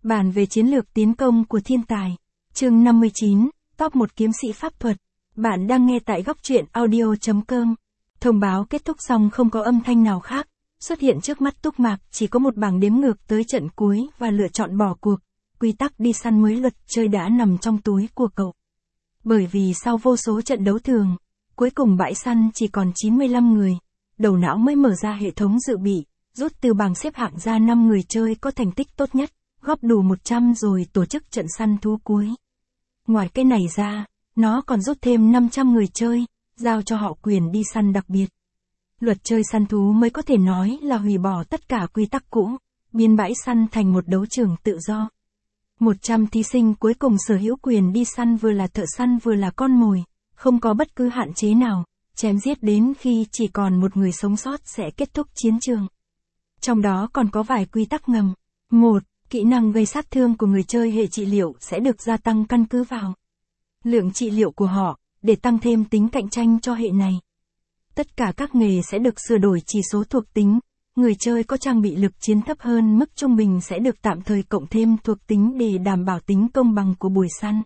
Bàn về chiến lược tiến công của thiên tài. Chương 59, top 1 kiếm sĩ pháp thuật. Bạn đang nghe tại góc truyện audio.com. Thông báo kết thúc xong không có âm thanh nào khác. Xuất hiện trước mắt Túc Mạc chỉ có một bảng đếm ngược tới trận cuối và lựa chọn bỏ cuộc. Quy tắc đi săn mới luật chơi đã nằm trong túi của cậu. Bởi vì sau vô số trận đấu thường, cuối cùng bãi săn chỉ còn 95 người. Đầu não mới mở ra hệ thống dự bị, rút từ bảng xếp hạng ra 5 người chơi có thành tích tốt nhất, góp đủ 100 rồi tổ chức trận săn thú cuối. Ngoài cái này ra, nó còn rút thêm 500 người chơi, giao cho họ quyền đi săn đặc biệt. Luật chơi săn thú mới có thể nói là hủy bỏ tất cả quy tắc cũ, biến bãi săn thành một đấu trường tự do. 100 thí sinh cuối cùng sở hữu quyền đi săn vừa là thợ săn vừa là con mồi, không có bất cứ hạn chế nào, chém giết đến khi chỉ còn một người sống sót sẽ kết thúc chiến trường. Trong đó còn có vài quy tắc ngầm. 1. Kỹ năng gây sát thương của người chơi hệ trị liệu sẽ được gia tăng căn cứ vào lượng trị liệu của họ, để tăng thêm tính cạnh tranh cho hệ này. Tất cả các nghề sẽ được sửa đổi chỉ số thuộc tính, người chơi có trang bị lực chiến thấp hơn mức trung bình sẽ được tạm thời cộng thêm thuộc tính để đảm bảo tính công bằng của buổi săn.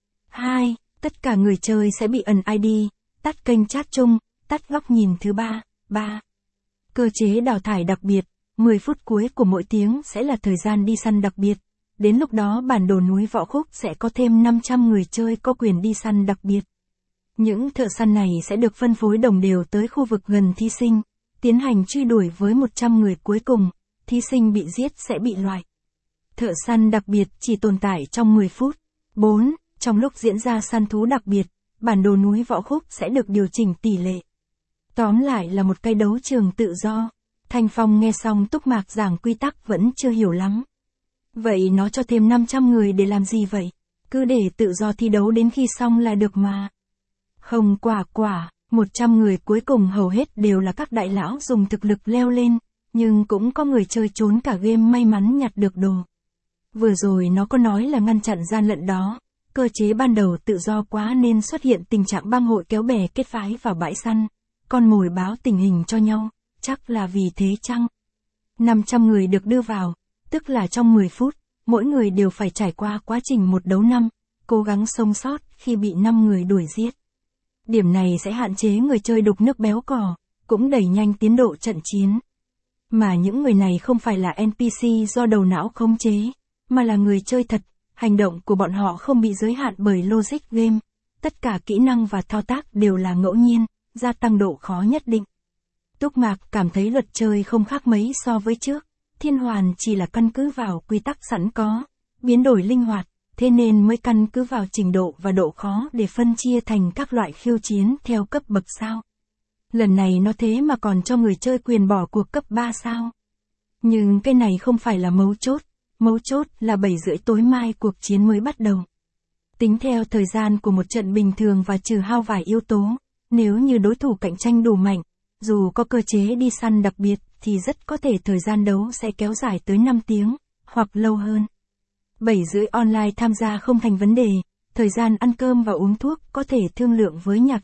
2. Tất cả người chơi sẽ bị ẩn ID, tắt kênh chat chung, tắt góc nhìn thứ ba. 3. Cơ chế đào thải đặc biệt, 10 phút cuối của mỗi tiếng sẽ là thời gian đi săn đặc biệt. Đến lúc đó bản đồ núi Võ Khúc sẽ có thêm 500 người chơi có quyền đi săn đặc biệt. Những thợ săn này sẽ được phân phối đồng đều tới khu vực gần thí sinh, tiến hành truy đuổi với 100 người cuối cùng, thí sinh bị giết sẽ bị loại. Thợ săn đặc biệt chỉ tồn tại trong 10 phút. 4. Trong lúc diễn ra săn thú đặc biệt, bản đồ núi Võ Khúc sẽ được điều chỉnh tỷ lệ. Tóm lại là một cái đấu trường tự do. Thanh Phong nghe xong Túc Mạc giảng quy tắc vẫn chưa hiểu lắm. Vậy nó cho thêm 500 người để làm gì vậy? Cứ để tự do thi đấu đến khi xong là được mà. Không, 100 người cuối cùng hầu hết đều là các đại lão dùng thực lực leo lên, nhưng cũng có người chơi trốn cả game may mắn nhặt được đồ. Vừa rồi nó có nói là ngăn chặn gian lận đó, cơ chế ban đầu tự do quá nên xuất hiện tình trạng bang hội kéo bè kết phái vào bãi săn, con mồi báo tình hình cho nhau, chắc là vì thế chăng? 500 người được đưa vào, tức là trong 10 phút, mỗi người đều phải trải qua quá trình một đấu năm, cố gắng sống sót khi bị 5 người đuổi giết. Điểm này sẽ hạn chế người chơi đục nước béo cò, cũng đẩy nhanh tiến độ trận chiến. Mà những người này không phải là NPC do đầu não khống chế, mà là người chơi thật, hành động của bọn họ không bị giới hạn bởi logic game, tất cả kỹ năng và thao tác đều là ngẫu nhiên, gia tăng độ khó nhất định. Túc Mạc cảm thấy luật chơi không khác mấy so với trước, thiên hoàn chỉ là căn cứ vào quy tắc sẵn có, biến đổi linh hoạt, thế nên mới căn cứ vào trình độ và độ khó để phân chia thành các loại khiêu chiến theo cấp bậc sao. Lần này nó thế mà còn cho người chơi quyền bỏ cuộc cấp 3 sao. Nhưng cái này không phải là mấu chốt là 7 rưỡi tối mai cuộc chiến mới bắt đầu. Tính theo thời gian của một trận bình thường và trừ hao vài yếu tố, nếu như đối thủ cạnh tranh đủ mạnh, dù có cơ chế đi săn đặc biệt thì rất có thể thời gian đấu sẽ kéo dài tới 5 tiếng, hoặc lâu hơn. 7 rưỡi online tham gia không thành vấn đề, thời gian ăn cơm và uống thuốc có thể thương lượng với nhạc.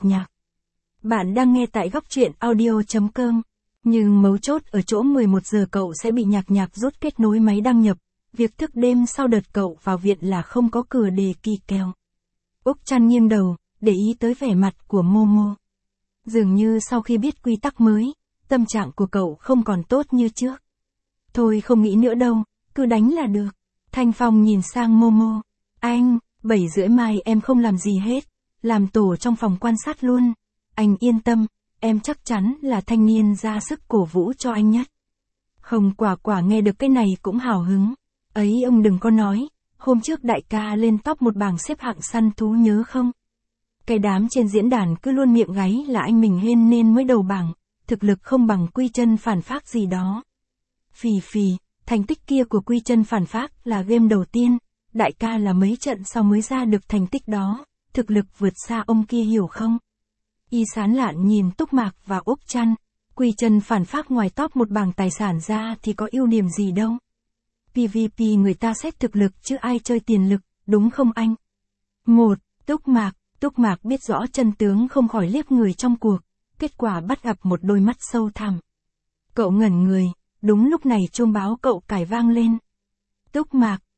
Bạn đang nghe tại góc truyện audio.com, nhưng mấu chốt ở chỗ 11 giờ cậu sẽ bị nhạc rút kết nối máy đăng nhập, việc thức đêm sau đợt cậu vào viện là không có cửa đề kỳ kèo. Úc Trăn nghiêng đầu, để ý tới vẻ mặt của Momo. Dường như sau khi biết quy tắc mới, tâm trạng của cậu không còn tốt như trước. Thôi không nghĩ nữa đâu, cứ đánh là được. Thanh Phong nhìn sang Momo. Anh, 7 rưỡi mai em không làm gì hết, làm tổ trong phòng quan sát luôn. Anh yên tâm, em chắc chắn là thanh niên ra sức cổ vũ cho anh nhất. Không, Quả nghe được cái này cũng hào hứng. Ấy ông đừng có nói, hôm trước đại ca lên top một bảng xếp hạng săn thú nhớ không? Cái đám trên diễn đàn cứ luôn miệng gáy là anh mình hên nên mới đầu bảng, thực lực không bằng Quy Chân phản phác gì đó. Phì, thành tích kia của Quy Chân phản phác là game đầu tiên, đại ca là mấy trận sau mới ra được thành tích đó, thực lực vượt xa ông kia hiểu không? Y Sán Lạn nhìn Túc Mạc và Úc Trăn, Quy Chân phản phác ngoài top một bảng tài sản ra thì có ưu điểm gì đâu. PVP người ta xét thực lực chứ ai chơi tiền lực, đúng không anh? 1. Túc Mạc biết rõ chân tướng không khỏi liếc người trong cuộc, kết quả bắt gặp một đôi mắt sâu thẳm. Cậu ngẩn người, đúng lúc này chuông báo cậu cải vang lên.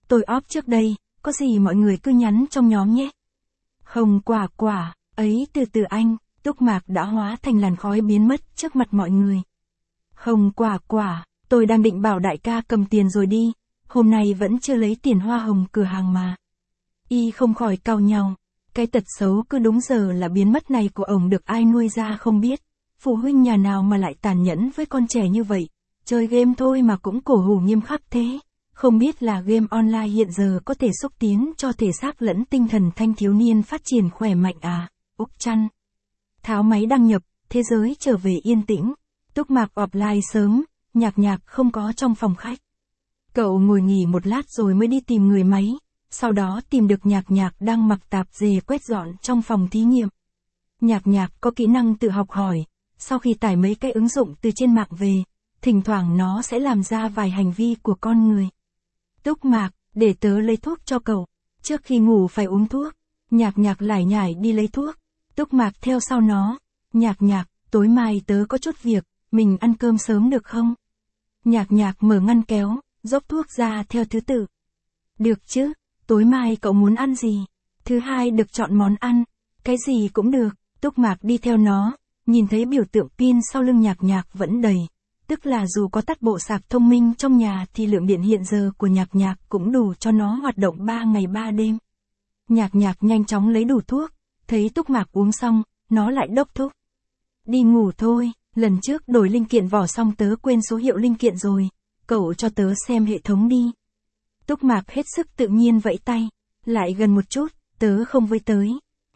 tôi off trước đây, có gì mọi người cứ nhắn trong nhóm nhé. Hồng quả, ấy từ từ anh, Túc Mạc đã hóa thành làn khói biến mất trước mặt mọi người. Hồng quả, tôi đang định bảo đại ca cầm tiền rồi đi, hôm nay vẫn chưa lấy tiền hoa hồng cửa hàng mà. Y không khỏi cau nhau, cái tật xấu cứ đúng giờ là biến mất này của ổng được ai nuôi ra không biết. Phụ huynh nhà nào mà lại tàn nhẫn với con trẻ như vậy, chơi game thôi mà cũng cổ hủ nghiêm khắc thế. Không biết là game online hiện giờ có thể xúc tiến cho thể xác lẫn tinh thần thanh thiếu niên phát triển khỏe mạnh à, Úc Chăn. Tháo máy đăng nhập, thế giới trở về yên tĩnh. Túc Mạc offline sớm, nhạc không có trong phòng khách. Cậu ngồi nghỉ một lát rồi mới đi tìm người máy, sau đó tìm được nhạc đang mặc tạp dề quét dọn trong phòng thí nghiệm. Nhạc có kỹ năng tự học hỏi, sau khi tải mấy cái ứng dụng từ trên mạng về, thỉnh thoảng nó sẽ làm ra vài hành vi của con người. Túc Mạc, để tớ lấy thuốc cho cậu, trước khi ngủ phải uống thuốc. Nhạc lải nhải đi lấy thuốc, Túc Mạc theo sau nó. Nhạc, tối mai tớ có chút việc, mình ăn cơm sớm được không? Nhạc mở ngăn kéo, dốc thuốc ra theo thứ tự. Được chứ, tối mai cậu muốn ăn gì? Thứ hai được chọn món ăn, cái gì cũng được. Túc Mạc đi theo nó, nhìn thấy biểu tượng pin sau lưng nhạc vẫn đầy. Tức là dù có tắt bộ sạc thông minh trong nhà thì lượng điện hiện giờ của nhạc cũng đủ cho nó hoạt động 3 ngày 3 đêm. Nhạc nhanh chóng lấy đủ thuốc, thấy Túc Mạc uống xong, nó lại đốc thúc. Đi ngủ thôi, lần trước đổi linh kiện vỏ xong tớ quên số hiệu linh kiện rồi, cậu cho tớ xem hệ thống đi. Túc Mạc hết sức tự nhiên vẫy tay, lại gần một chút, tớ không với tới.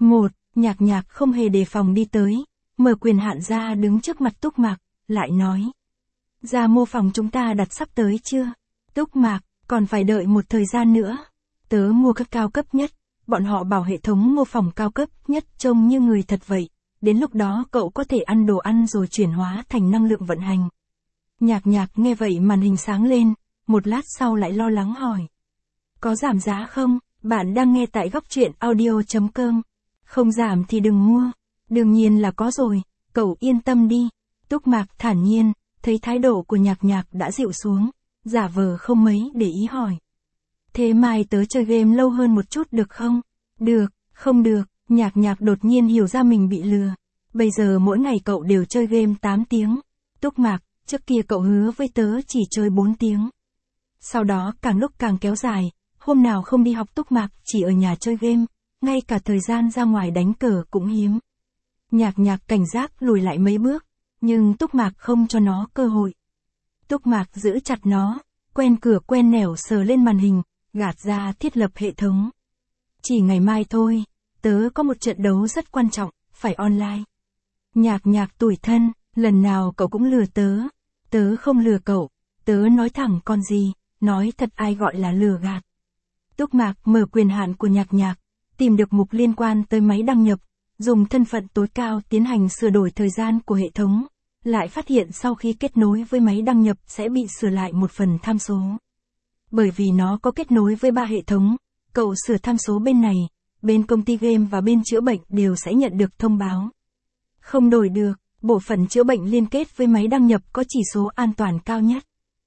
Nhạc không hề đề phòng đi tới, mở quyền hạn ra đứng trước mặt Túc Mạc, lại nói. Ra mô phòng chúng ta đặt sắp tới chưa? Túc Mạc, còn phải đợi một thời gian nữa. Tớ mua các cao cấp nhất, bọn họ bảo hệ thống mô phỏng cao cấp nhất trông như người thật vậy. Đến lúc đó cậu có thể ăn đồ ăn rồi chuyển hóa thành năng lượng vận hành. Nhạc nghe vậy màn hình sáng lên, một lát sau lại lo lắng hỏi. Có giảm giá không? Bạn đang nghe tại góc truyện audio.com. Không giảm thì đừng mua. Đương nhiên là có rồi, cậu yên tâm đi. Túc Mạc thản nhiên, thấy thái độ của nhạc đã dịu xuống, giả vờ không mấy để ý hỏi. Thế mai tớ chơi game lâu hơn một chút được không? Được, không được, nhạc đột nhiên hiểu ra mình bị lừa. Bây giờ mỗi ngày cậu đều chơi game 8 tiếng. Túc Mạc, trước kia cậu hứa với tớ chỉ chơi 4 tiếng. Sau đó càng lúc càng kéo dài, hôm nào không đi học Túc Mạc chỉ ở nhà chơi game, ngay cả thời gian ra ngoài đánh cờ cũng hiếm. Nhạc cảnh giác lùi lại mấy bước, nhưng Túc Mạc không cho nó cơ hội. Túc Mạc giữ chặt nó, quen cửa quen nẻo sờ lên màn hình, gạt ra thiết lập hệ thống. Chỉ ngày mai thôi, tớ có một trận đấu rất quan trọng, phải online. Nhạc tủi thân, lần nào cậu cũng lừa tớ. Tớ không lừa cậu, tớ nói thẳng con gì, nói thật ai gọi là lừa gạt. Túc Mạc mở quyền hạn của nhạc, tìm được mục liên quan tới máy đăng nhập, dùng thân phận tối cao tiến hành sửa đổi thời gian của hệ thống, lại phát hiện sau khi kết nối với máy đăng nhập sẽ bị sửa lại một phần tham số. Bởi vì nó có kết nối với 3 hệ thống, cậu sửa tham số bên này, bên công ty game và bên chữa bệnh đều sẽ nhận được thông báo. Không đổi được, bộ phận chữa bệnh liên kết với máy đăng nhập có chỉ số an toàn cao nhất.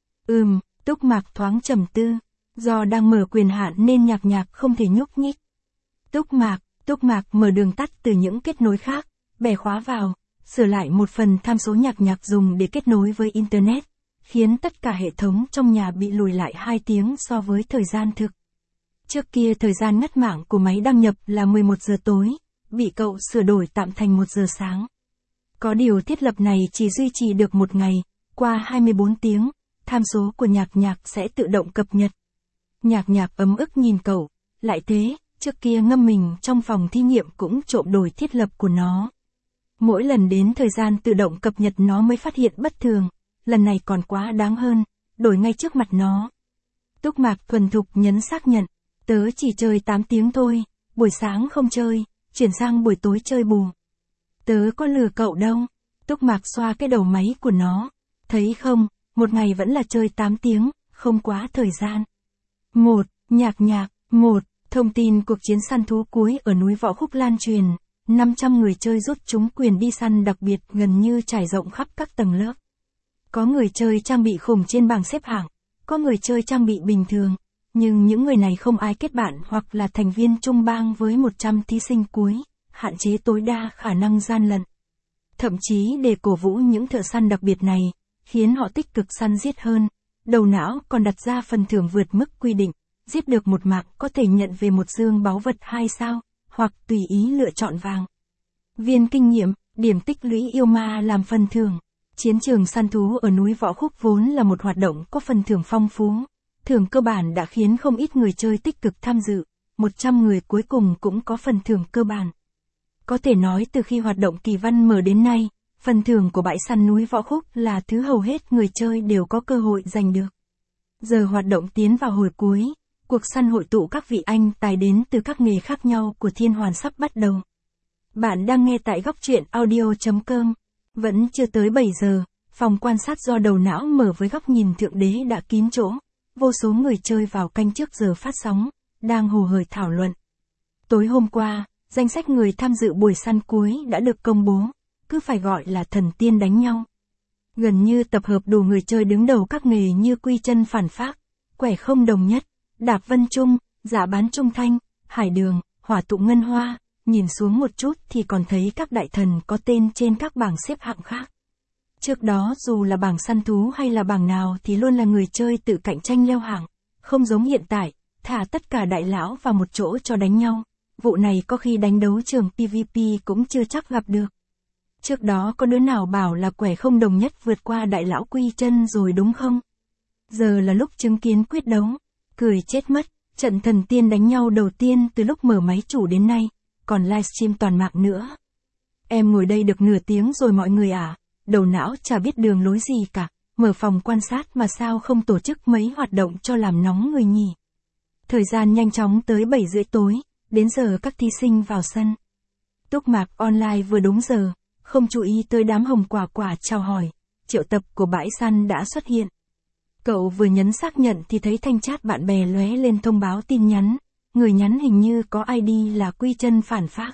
Túc Mạc thoáng trầm tư, do đang mở quyền hạn nên nhạc không thể nhúc nhích. Túc Mạc mở đường tắt từ những kết nối khác, bẻ khóa vào, sửa lại một phần tham số nhạc dùng để kết nối với Internet, khiến tất cả hệ thống trong nhà bị lùi lại 2 tiếng so với thời gian thực. Trước kia thời gian ngắt mạng của máy đăng nhập là 11 giờ tối, bị cậu sửa đổi tạm thành 1 giờ sáng. Có điều thiết lập này chỉ duy trì được một ngày, qua 24 tiếng, tham số của nhạc sẽ tự động cập nhật. Nhạc ấm ức nhìn cậu, lại thế, trước kia ngâm mình trong phòng thí nghiệm cũng trộm đổi thiết lập của nó. Mỗi lần đến thời gian tự động cập nhật nó mới phát hiện bất thường, lần này còn quá đáng hơn, đổi ngay trước mặt nó. Túc Mạc thuần thục nhấn xác nhận, tớ chỉ chơi 8 tiếng thôi, buổi sáng không chơi, chuyển sang buổi tối chơi bù. Tớ có lừa cậu đâu. Túc Mạc xoa cái đầu máy của nó, thấy không, một ngày vẫn là chơi 8 tiếng, không quá thời gian. Thông tin cuộc chiến săn thú cuối ở núi Võ Khúc lan truyền, 500 người chơi rút trúng quyền đi săn đặc biệt gần như trải rộng khắp các tầng lớp. Có người chơi trang bị khủng trên bảng xếp hạng, có người chơi trang bị bình thường, Nhưng những người này không ai kết bạn hoặc là thành viên chung bang với 100 thí sinh cuối, hạn chế tối đa khả năng gian lận. Thậm chí để cổ vũ những thợ săn đặc biệt này, khiến họ tích cực săn giết hơn, đầu não còn đặt ra phần thưởng vượt mức quy định, giết được một mạc có thể nhận về một dương báu vật 2 sao, hoặc tùy ý lựa chọn vàng. Viên kinh nghiệm, điểm tích lũy yêu ma làm phần thưởng. Chiến trường săn thú ở núi Võ Khúc vốn là một hoạt động có phần thưởng phong phú. Thưởng cơ bản đã khiến không ít người chơi tích cực tham dự, 100 người cuối cùng cũng có phần thưởng cơ bản. Có thể nói từ khi hoạt động kỳ văn mở đến nay, phần thưởng của bãi săn núi Võ Khúc là thứ hầu hết người chơi đều có cơ hội giành được. Giờ hoạt động tiến vào hồi cuối, cuộc săn hội tụ các vị anh tài đến từ các nghề khác nhau của Thiên Hoàn sắp bắt đầu. Bạn đang nghe tại góc truyện audio.com. Vẫn chưa tới 7 giờ, phòng quan sát do đầu não mở với góc nhìn thượng đế đã kín chỗ. Vô số người chơi vào canh trước giờ phát sóng, đang hồ hởi thảo luận. Tối hôm qua, danh sách người tham dự buổi săn cuối đã được công bố, cứ phải gọi là thần tiên đánh nhau. Gần như tập hợp đủ người chơi đứng đầu các nghề như quy chân phản phác, quẻ không đồng nhất, đạp vân trung, giả bán trung thanh, hải đường, hỏa tụ ngân hoa, nhìn xuống một chút thì còn thấy các đại thần có tên trên các bảng xếp hạng khác. Trước đó dù là bảng săn thú hay là bảng nào thì luôn là người chơi tự cạnh tranh leo hạng, không giống hiện tại, thả tất cả đại lão vào một chỗ cho đánh nhau. Vụ này có khi đánh đấu trường PVP cũng chưa chắc gặp được. Trước đó có đứa nào bảo là quẻ không đồng nhất vượt qua đại lão quy chân rồi đúng không? Giờ là lúc chứng kiến quyết đấu, cười chết mất, trận thần tiên đánh nhau đầu tiên từ lúc mở máy chủ đến nay, còn livestream toàn mạng nữa. Em ngồi đây được nửa tiếng rồi mọi người à, đầu não chả biết đường lối gì cả, mở phòng quan sát mà sao không tổ chức mấy hoạt động cho làm nóng người nhỉ. Thời gian nhanh chóng tới 7 rưỡi tối, đến giờ các thí sinh vào sân. Túc Mạc online vừa đúng giờ, không chú ý tới đám hồng quả quả chào hỏi, triệu tập của bãi săn đã xuất hiện. Cậu vừa nhấn xác nhận thì thấy thanh chat bạn bè lóe lên thông báo tin nhắn, người nhắn hình như có ID là quy chân phản phác.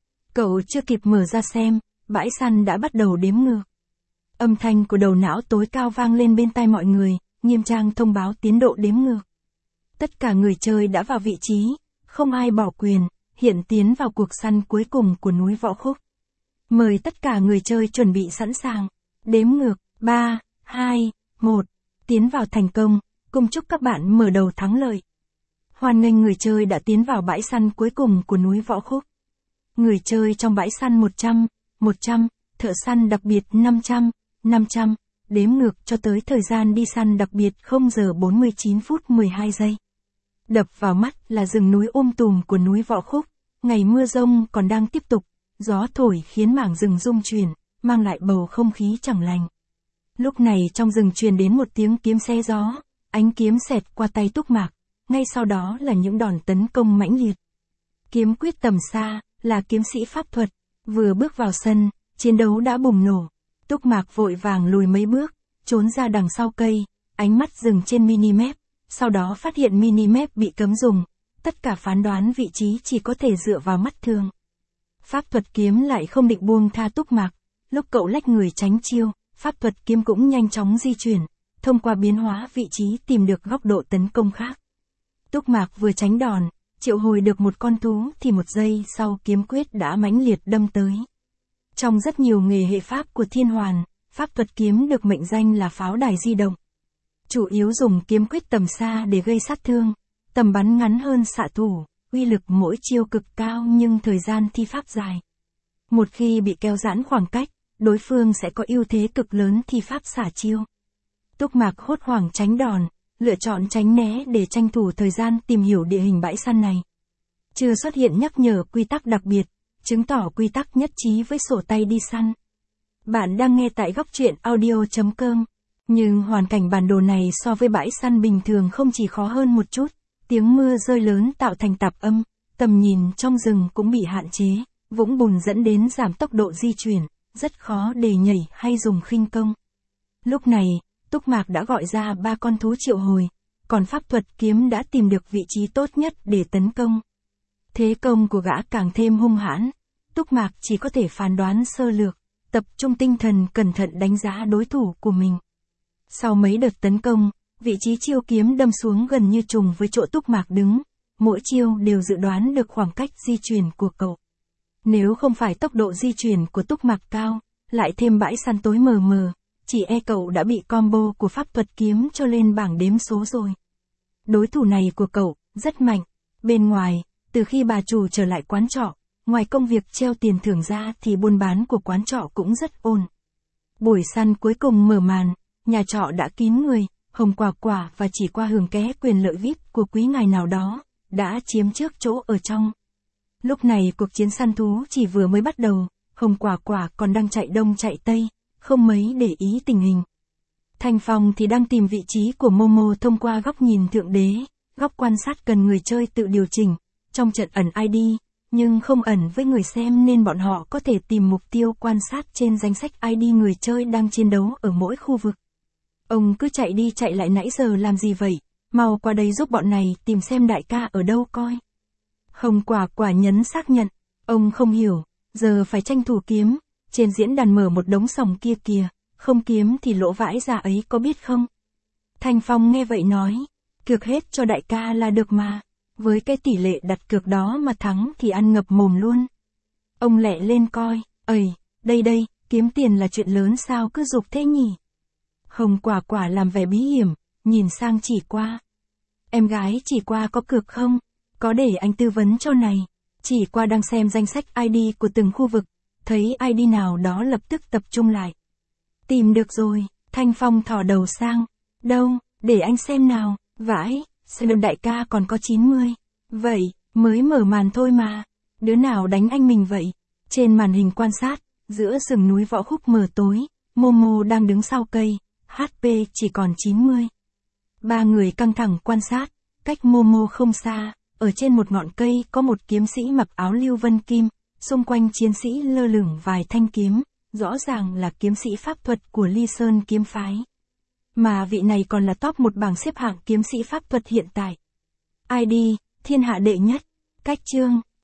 Cậu chưa kịp mở ra xem, bãi săn đã bắt đầu đếm ngược. Âm thanh của đầu não tối cao vang lên bên tai mọi người, nghiêm trang thông báo tiến độ đếm ngược. Tất cả người chơi đã vào vị trí, không ai bỏ quyền, hiện tiến vào cuộc săn cuối cùng của núi Võ Khúc. Mời tất cả người chơi chuẩn bị sẵn sàng. Đếm ngược, 3, 2, 1, tiến vào thành công, cùng chúc các bạn mở đầu thắng lợi. Hoan nghênh người chơi đã tiến vào bãi săn cuối cùng của núi Võ Khúc. Người chơi trong bãi săn 100, 100, thợ săn đặc biệt 500, 500, đếm ngược cho tới thời gian đi săn đặc biệt 0 giờ 49 phút 12 giây. Đập vào mắt là rừng núi tùm của núi Võ Khúc, ngày mưa rông còn đang tiếp tục, gió thổi khiến mảng rừng rung chuyển, mang lại bầu không khí chẳng lành. Lúc này trong rừng truyền đến một tiếng kiếm xé gió, ánh kiếm xẹt qua tay Túc Mạc, ngay sau đó là những đòn tấn công mãnh liệt. Kiếm quyết tầm xa, là kiếm sĩ pháp thuật, vừa bước vào sân, chiến đấu đã bùng nổ. Túc Mạc vội vàng lùi mấy bước, trốn ra đằng sau cây, ánh mắt dừng trên minimap, sau đó phát hiện minimap bị cấm dùng, tất cả phán đoán vị trí chỉ có thể dựa vào mắt thường. Pháp thuật kiếm lại không định buông tha Túc Mạc, lúc cậu lách người tránh chiêu, pháp thuật kiếm cũng nhanh chóng di chuyển, thông qua biến hóa vị trí tìm được góc độ tấn công khác. Túc Mạc vừa tránh đòn, triệu hồi được một con thú thì một giây sau kiếm quyết đã mãnh liệt đâm tới. Trong rất nhiều nghề hệ pháp của Thiên Hoàn, pháp thuật kiếm được mệnh danh là pháo đài di động. Chủ yếu dùng kiếm quyết tầm xa để gây sát thương, tầm bắn ngắn hơn xạ thủ, uy lực mỗi chiêu cực cao nhưng thời gian thi pháp dài. Một khi bị kéo giãn khoảng cách, đối phương sẽ có ưu thế cực lớn thi pháp xả chiêu. Túc Mạc hốt hoảng tránh đòn, lựa chọn tránh né để tranh thủ thời gian tìm hiểu địa hình bãi săn này. Chưa xuất hiện nhắc nhở quy tắc đặc biệt, chứng tỏ quy tắc nhất trí với sổ tay đi săn. Bạn đang nghe tại góc truyện audio.com. Nhưng hoàn cảnh bản đồ này so với bãi săn bình thường không chỉ khó hơn một chút, tiếng mưa rơi lớn tạo thành tạp âm, tầm nhìn trong rừng cũng bị hạn chế, vũng bùn dẫn đến giảm tốc độ di chuyển, rất khó để nhảy hay dùng khinh công. Lúc này, Túc Mạc đã gọi ra 3 con thú triệu hồi, còn pháp thuật kiếm đã tìm được vị trí tốt nhất để tấn công. Thế công của gã càng thêm hung hãn, Túc Mạc chỉ có thể phán đoán sơ lược, tập trung tinh thần cẩn thận đánh giá đối thủ của mình. Sau mấy đợt tấn công, Vị trí chiêu kiếm đâm xuống gần như trùng với chỗ Túc Mạc đứng, mỗi chiêu đều dự đoán được khoảng cách di chuyển của cậu. Nếu không phải tốc độ di chuyển của Túc Mạc cao, lại thêm bãi săn tối mờ mờ, chỉ e cậu đã bị combo của pháp thuật kiếm cho lên bảng đếm số rồi. Đối thủ này của cậu, rất mạnh. Bên ngoài, từ khi bà chủ trở lại quán trọ, ngoài công việc treo tiền thưởng ra thì buôn bán của quán trọ cũng rất ổn. Buổi săn cuối cùng mở màn, nhà trọ đã kín người, Hồng Quả Quả và Chỉ Qua hưởng ké quyền lợi VIP của quý ngài nào đó, đã chiếm trước chỗ ở trong. Lúc này cuộc chiến săn thú chỉ vừa mới bắt đầu, Hồng Quả Quả còn đang chạy đông chạy tây, không mấy để ý tình hình. Thanh Phong thì đang tìm vị trí của Momo thông qua góc nhìn thượng đế, góc quan sát cần người chơi tự điều chỉnh, trong trận ẩn ID, nhưng không ẩn với người xem nên bọn họ có thể tìm mục tiêu quan sát trên danh sách ID người chơi đang chiến đấu ở mỗi khu vực. Ông cứ chạy đi chạy lại nãy giờ làm gì vậy, mau qua đây giúp bọn này tìm xem đại ca ở đâu coi. Hồng Quả Quả nhấn xác nhận, ông không hiểu, giờ phải tranh thủ kiếm, trên diễn đàn mở một đống sòng kia kìa, không kiếm thì lỗ vãi ra ấy có biết không? Thanh Phong nghe vậy nói, cược hết cho đại ca là được mà, với cái tỷ lệ đặt cược đó mà thắng thì ăn ngập mồm luôn. Ông lẹ lên coi, đây, kiếm tiền là chuyện lớn sao cứ giục thế nhỉ? Hồng Quả Quả làm vẻ bí hiểm, nhìn sang Chỉ Qua. Em gái Chỉ Qua có cược không? Có để anh tư vấn cho này. Chỉ Qua đang xem danh sách ID của từng khu vực, thấy ID nào đó lập tức tập trung lại. Tìm được rồi, Thanh Phong thò đầu sang. Đâu, để anh xem nào, vãi, xem đại ca còn có 90. Vậy, mới mở màn thôi mà. Đứa nào đánh anh mình vậy? Trên màn hình quan sát, giữa rừng núi Võ Khúc mờ tối, Momo đang đứng sau cây, HP chỉ còn 90. Ba người căng thẳng quan sát, cách Momo không xa, ở trên một ngọn cây có một kiếm sĩ mặc áo lưu vân kim, xung quanh chiến sĩ lơ lửng vài thanh kiếm, rõ ràng là kiếm sĩ pháp thuật của Ly Sơn kiếm phái. Mà vị này còn là top một bảng xếp hạng kiếm sĩ pháp thuật hiện tại. ID, thiên hạ đệ nhất, cách chương.